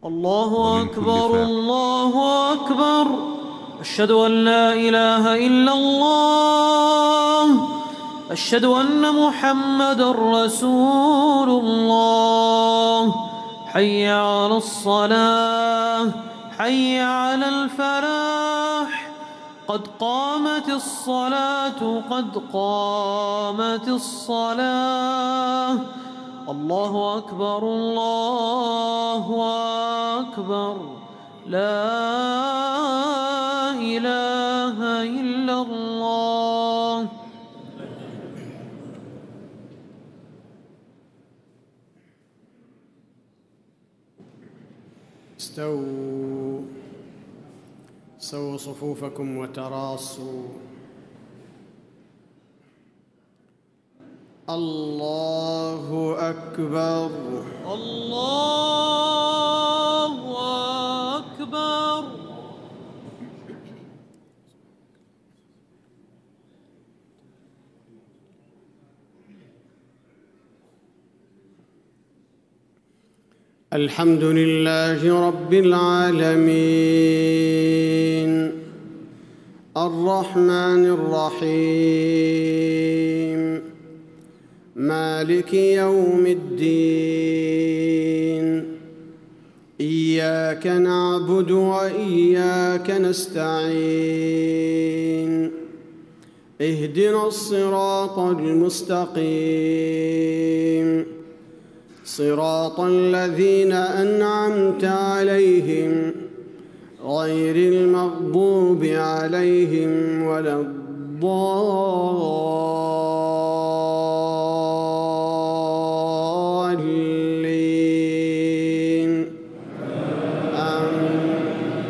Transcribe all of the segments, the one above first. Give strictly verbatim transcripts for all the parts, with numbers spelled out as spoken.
الله أكبر الله أكبر. أشهد أن لا إله إلا الله. أشهد أن محمدًا رسول الله. حي على الصلاة حي على الفلاح. قد قامت الصلاة قد قامت الصلاة. الله أكبر الله أكبر. لا إله إلا الله. استووا سووا صفوفكم وتراصوا. الله أكبر الله أكبر. الحمد لله رب العالمين الرحمن الرحيم مالك يوم الدين. إياك نعبد وإياك نستعين. اهدنا الصراط المستقيم صراط الذين أنعمت عليهم غير المغضوب عليهم ولا الضالين. آمين.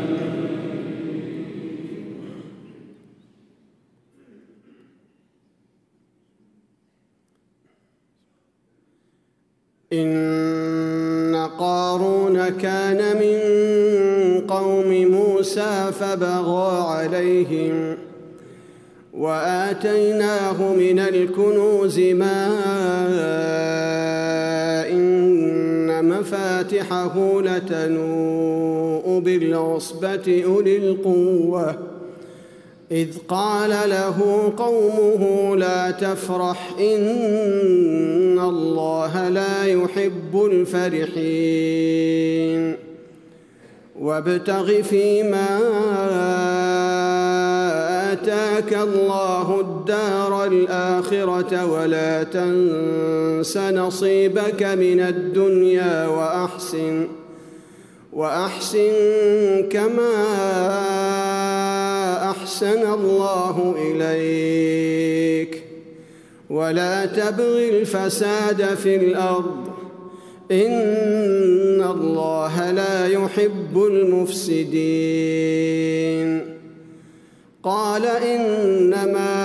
إن قارون كان من قوم موسى فبغى عليهم وآتيناه من الكنوز ما إن مفاتحه لتنوء بالعصبة أولي القوة إذ قال له قومه لا تفرح إن الله لا يحب الفرحين. وابتغ فيما آتاك الله الدار الآخرة ولا تنس نصيبك من الدنيا وأحسن وأحسن كما أحسن الله إليك ولا تبغ الفساد في الأرض إن الله لا يحب المفسدين. قال إنما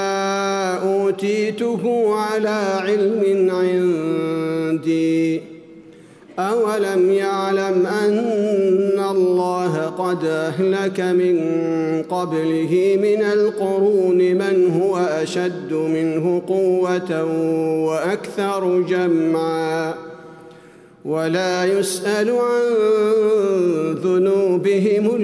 أوتيته على علم عندي أولم يعلم أن الله قد أهلك من قبله من القرون من هو أشد منه قوة وأكثر جمعا ولا يسأل عن ذنوبهم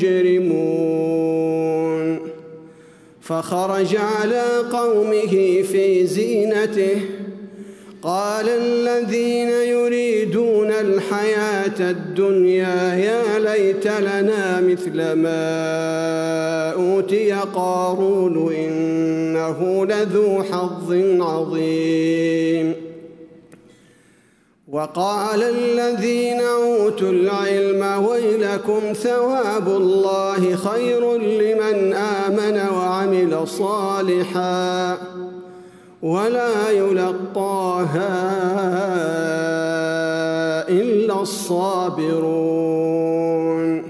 المجرمون. فخرج على قومه في زينته قال الذين يريدون الحياة الدنيا يا ليت لنا مثل ما أوتي قارون إنه لذو حظ عظيم. وقال الذين أوتوا العلم ويلكم ثواب الله خير لمن آمن وعمل صالحا ولا يلقاها إلا الصابرون.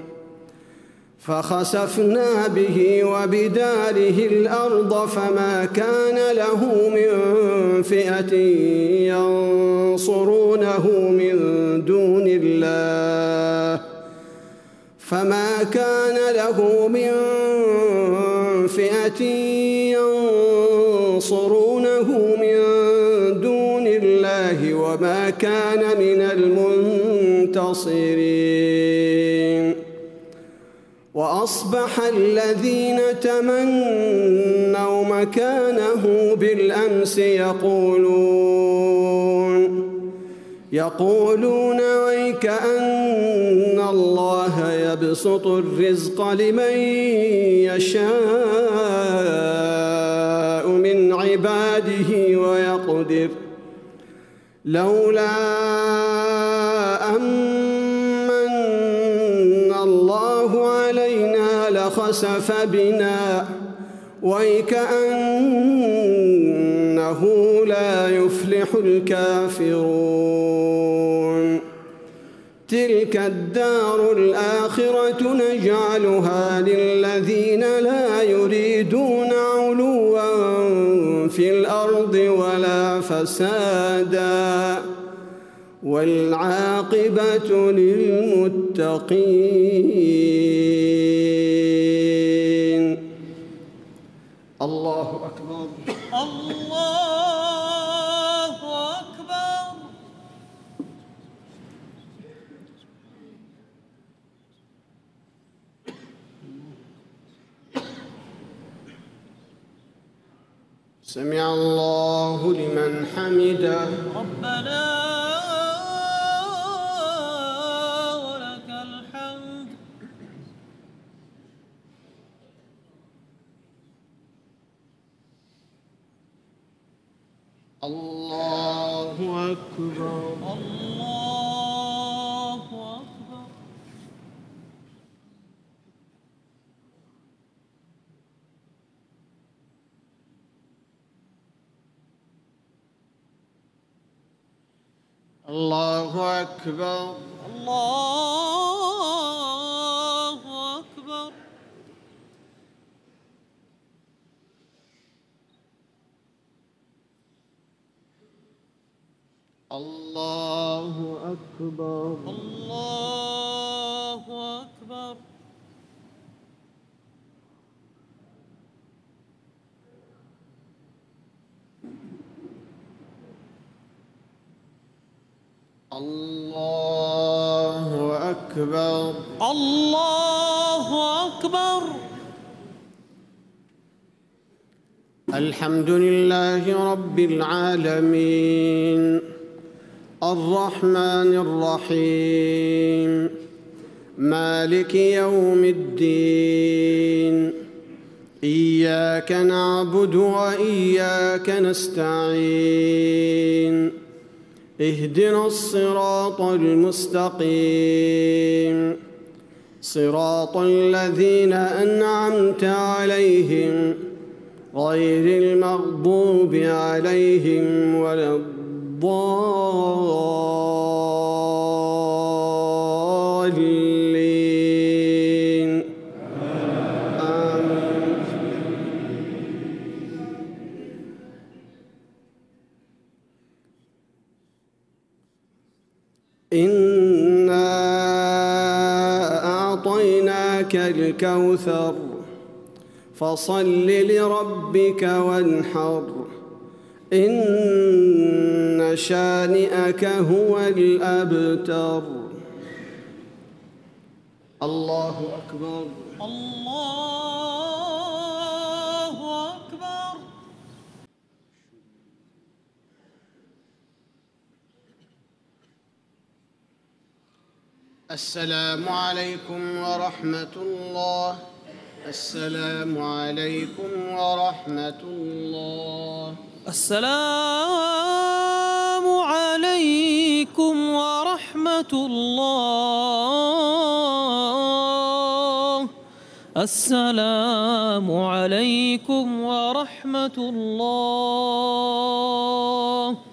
فخسفنا به وبداره الأرض فما كان له من فئة ينصرونه من دون الله فما كان له من فئة ينصرونه من دون الله وما كان من منتصرين. وأصبح الذين تمنوا مكانه بالأمس يقولون يقولون ويكأن الله يبسط الرزق لمن يشاء من عباده ويقدر لولا أمن الله علينا لخسف بنا ويكأنه لا يفلح الكافرون. تلك الدار الآخرة نجعلها للذين لا يريدون علوا في الأرض ولا فسادا والعاقبة للمتقين. الله أكبر. الله أكبر. سمع الله لمن حمده. ربنا ولك الحمد. الله أكبر. الله أكبر. الله أكبر. الله أكبر. الله أكبر. الله أكبر. الله أكبر. الله أكبر. الحمد لله رب العالمين الرحمن الرحيم مالك يوم الدين. إياك نعبد وإياك نستعين. اهدنا الصراط المستقيم صراط الذين أنعمت عليهم غير المغضوب عليهم ولا الضالين. آمين. إنا أعطيناك الكوثر فصل لربك وانحر إن شانئك هو الأبتر. الله أكبر. الله أكبر. السلام عليكم ورحمة الله. السلام عليكم ورحمة الله. السلام عليكم ورحمة الله. السلام عليكم ورحمة الله.